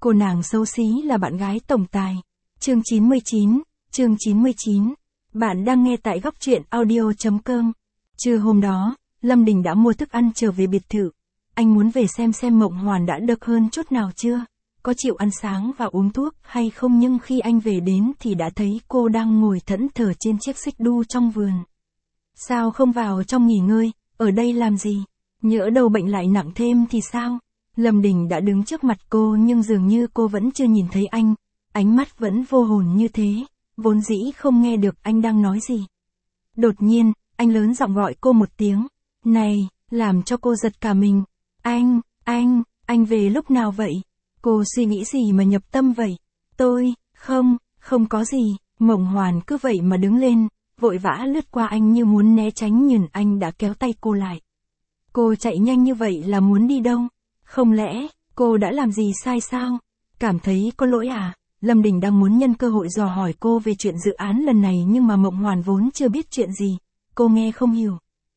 Cô nàng xấu xí là bạn gái tổng tài. Chương 99. Bạn đang nghe tại góc truyện audio.com. Trưa hôm đó, Lâm Đình đã mua thức ăn trở về biệt thự. Anh muốn về xem Mộng Hoàn đã được hơn chút nào chưa, có chịu ăn sáng và uống thuốc hay không, nhưng khi anh về đến thì đã thấy cô đang ngồi thẫn thờ trên chiếc xích đu trong vườn. Sao không vào trong nghỉ ngơi, ở đây làm gì? Nhỡ đầu bệnh lại nặng thêm thì sao? Lâm Đình đã đứng trước mặt cô nhưng dường như cô vẫn chưa nhìn thấy anh, ánh mắt vẫn vô hồn như thế, vốn dĩ không nghe được anh đang nói gì. Đột nhiên, anh lớn giọng gọi cô một tiếng, này, làm cho cô giật cả mình. Anh về lúc nào vậy? Cô suy nghĩ gì mà nhập tâm vậy? Tôi, không có gì. Mộng Hoàn cứ vậy mà đứng lên, vội vã lướt qua anh như muốn né tránh, nhưng anh đã kéo tay cô lại. Cô chạy nhanh như vậy là muốn đi đâu? Không lẽ, cô đã làm gì sai sao? Cảm thấy có lỗi à? Lâm Đình đang muốn nhân cơ hội dò hỏi cô về chuyện dự án lần này, nhưng mà Mộng Hoàn vốn chưa biết chuyện gì. Cô nghe không hiểu.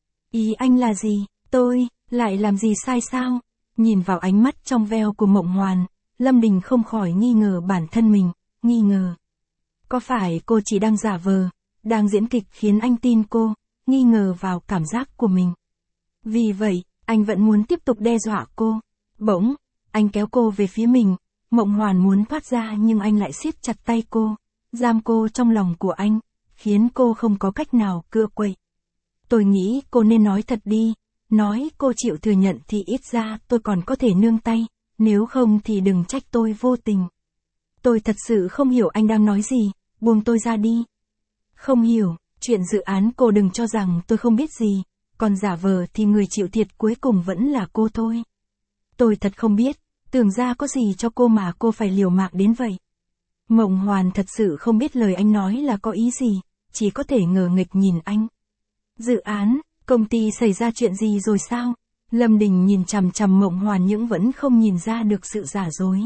Ý anh là gì? Tôi, lại làm gì sai sao? Nhìn vào ánh mắt trong veo của Mộng Hoàn, Lâm Đình không khỏi nghi ngờ bản thân mình, nghi ngờ. Có phải cô chỉ đang giả vờ, đang diễn kịch khiến anh tin cô, nghi ngờ vào cảm giác của mình. Vì vậy, anh vẫn muốn tiếp tục đe dọa cô. Bỗng, anh kéo cô về phía mình, Mộng Hoàn muốn thoát ra nhưng anh lại siết chặt tay cô, giam cô trong lòng của anh, khiến cô không có cách nào cựa quậy. Tôi nghĩ cô nên nói thật đi, nói cô chịu thừa nhận thì ít ra tôi còn có thể nương tay, nếu không thì đừng trách tôi vô tình. Tôi thật sự không hiểu anh đang nói gì, buông tôi ra đi. Không hiểu, chuyện dự án cô đừng cho rằng tôi không biết gì, còn giả vờ thì người chịu thiệt cuối cùng vẫn là cô thôi. Tôi thật không biết, tưởng ra có gì cho cô mà cô phải liều mạng đến vậy. Mộng Hoàn thật sự không biết lời anh nói là có ý gì, chỉ có thể ngờ nghịch nhìn anh. Dự án, công ty xảy ra chuyện gì rồi sao? Lâm Đình nhìn chằm chằm Mộng Hoàn nhưng vẫn không nhìn ra được sự giả dối.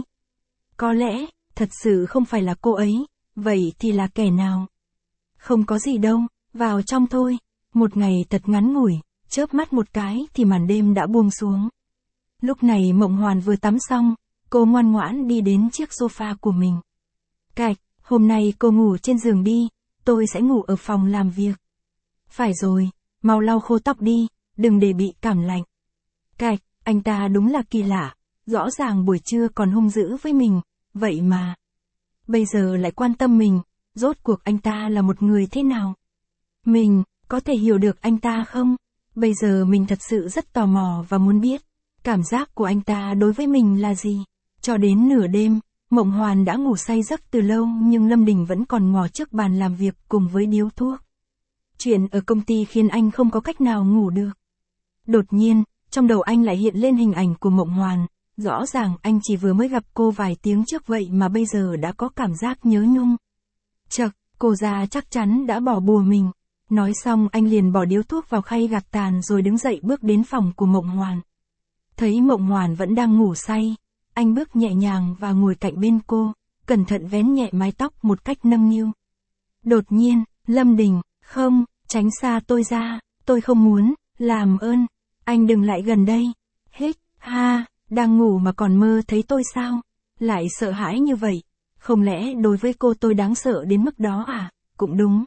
Có lẽ, thật sự không phải là cô ấy, vậy thì là kẻ nào? Không có gì đâu, vào trong thôi. Một ngày thật ngắn ngủi, chớp mắt một cái thì màn đêm đã buông xuống. Lúc này Mộng Hoàn vừa tắm xong, cô ngoan ngoãn đi đến chiếc sofa của mình. Cạch, hôm nay cô ngủ trên giường đi, tôi sẽ ngủ ở phòng làm việc. Phải rồi, mau lau khô tóc đi, đừng để bị cảm lạnh. Cạch, anh ta đúng là kỳ lạ, rõ ràng buổi trưa còn hung dữ với mình, vậy mà bây giờ lại quan tâm mình, rốt cuộc anh ta là một người thế nào? Mình có thể hiểu được anh ta không? Bây giờ mình thật sự rất tò mò và muốn biết, cảm giác của anh ta đối với mình là gì? Cho đến nửa đêm, Mộng Hoàn đã ngủ say giấc từ lâu nhưng Lâm Đình vẫn còn ngồi trước bàn làm việc cùng với điếu thuốc. Chuyện ở công ty khiến anh không có cách nào ngủ được. Đột nhiên, trong đầu anh lại hiện lên hình ảnh của Mộng Hoàn, rõ ràng anh chỉ vừa mới gặp cô vài tiếng trước vậy mà bây giờ đã có cảm giác nhớ nhung. Chậc, cô già chắc chắn đã bỏ bùa mình. Nói xong anh liền bỏ điếu thuốc vào khay gạt tàn rồi đứng dậy bước đến phòng của Mộng Hoàn. Thấy Mộng Hoàn vẫn đang ngủ say, anh bước nhẹ nhàng và ngồi cạnh bên cô, cẩn thận vén nhẹ mái tóc một cách nâng niu. Đột nhiên, Lâm Đình, không, tránh xa tôi ra, tôi không muốn, làm ơn, anh đừng lại gần đây. Hít, ha, đang ngủ mà còn mơ thấy tôi sao? Lại sợ hãi như vậy, không lẽ đối với cô tôi đáng sợ đến mức đó à? Cũng đúng.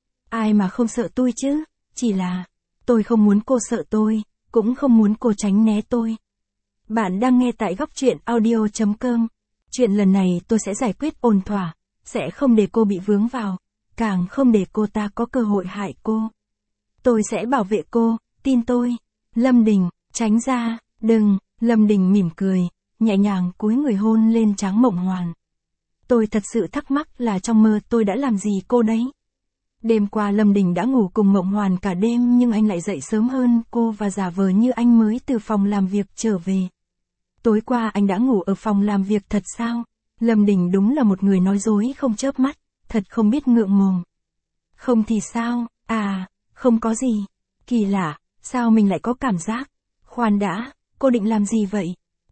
Ai mà không sợ tôi chứ, chỉ là tôi không muốn cô sợ tôi, cũng không muốn cô tránh né tôi. Bạn đang nghe tại góc truyện audio.com. Chuyện lần này tôi sẽ giải quyết ổn thỏa, sẽ không để cô bị vướng vào, càng không để cô ta có cơ hội hại cô. Tôi sẽ bảo vệ cô, tin tôi. Lâm Đình, tránh ra, đừng. Lâm Đình mỉm cười, nhẹ nhàng cúi người hôn lên trán Mộng Hoàn. Tôi thật sự thắc mắc là trong mơ tôi đã làm gì cô đấy. Đêm qua Lâm Đình đã ngủ cùng Mộng Hoàn cả đêm nhưng anh lại dậy sớm hơn cô và giả vờ như anh mới từ phòng làm việc trở về. Tối qua anh đã ngủ ở phòng làm việc thật sao? Lâm Đình đúng là một người nói dối không chớp mắt, thật không biết ngượng mồm. Không thì sao? À, không có gì. Kỳ lạ, sao mình lại có cảm giác? Khoan đã, cô định làm gì vậy?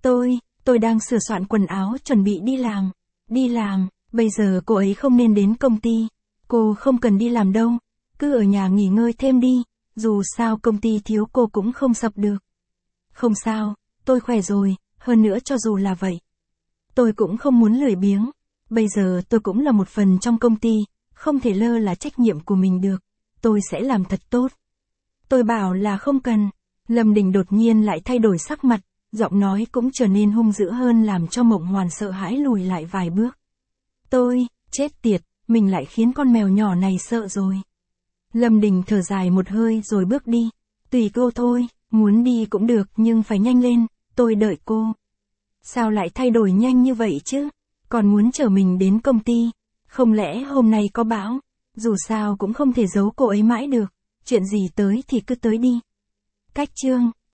Tôi đang sửa soạn quần áo chuẩn bị đi làm. Đi làm, bây giờ cô ấy không nên đến công ty. Cô không cần đi làm đâu, cứ ở nhà nghỉ ngơi thêm đi, dù sao công ty thiếu cô cũng không sập được. Không sao, tôi khỏe rồi, hơn nữa cho dù là vậy. Tôi cũng không muốn lười biếng. Bây giờ tôi cũng là một phần trong công ty, không thể lơ là trách nhiệm của mình được. Tôi sẽ làm thật tốt. Tôi bảo là không cần. Lâm Đình đột nhiên lại thay đổi sắc mặt, giọng nói cũng trở nên hung dữ hơn làm cho Mộng Hoàn sợ hãi lùi lại vài bước. Chết tiệt, mình lại khiến con mèo nhỏ này sợ rồi. Lâm Đình thở dài một hơi rồi bước đi. Tùy cô thôi, muốn đi cũng được nhưng phải nhanh lên, tôi đợi cô. Sao lại thay đổi nhanh như vậy chứ? Còn muốn chở mình đến công ty. Không lẽ hôm nay có bão? Dù sao cũng không thể giấu cô ấy mãi được. Chuyện gì tới thì cứ tới đi. Cách chương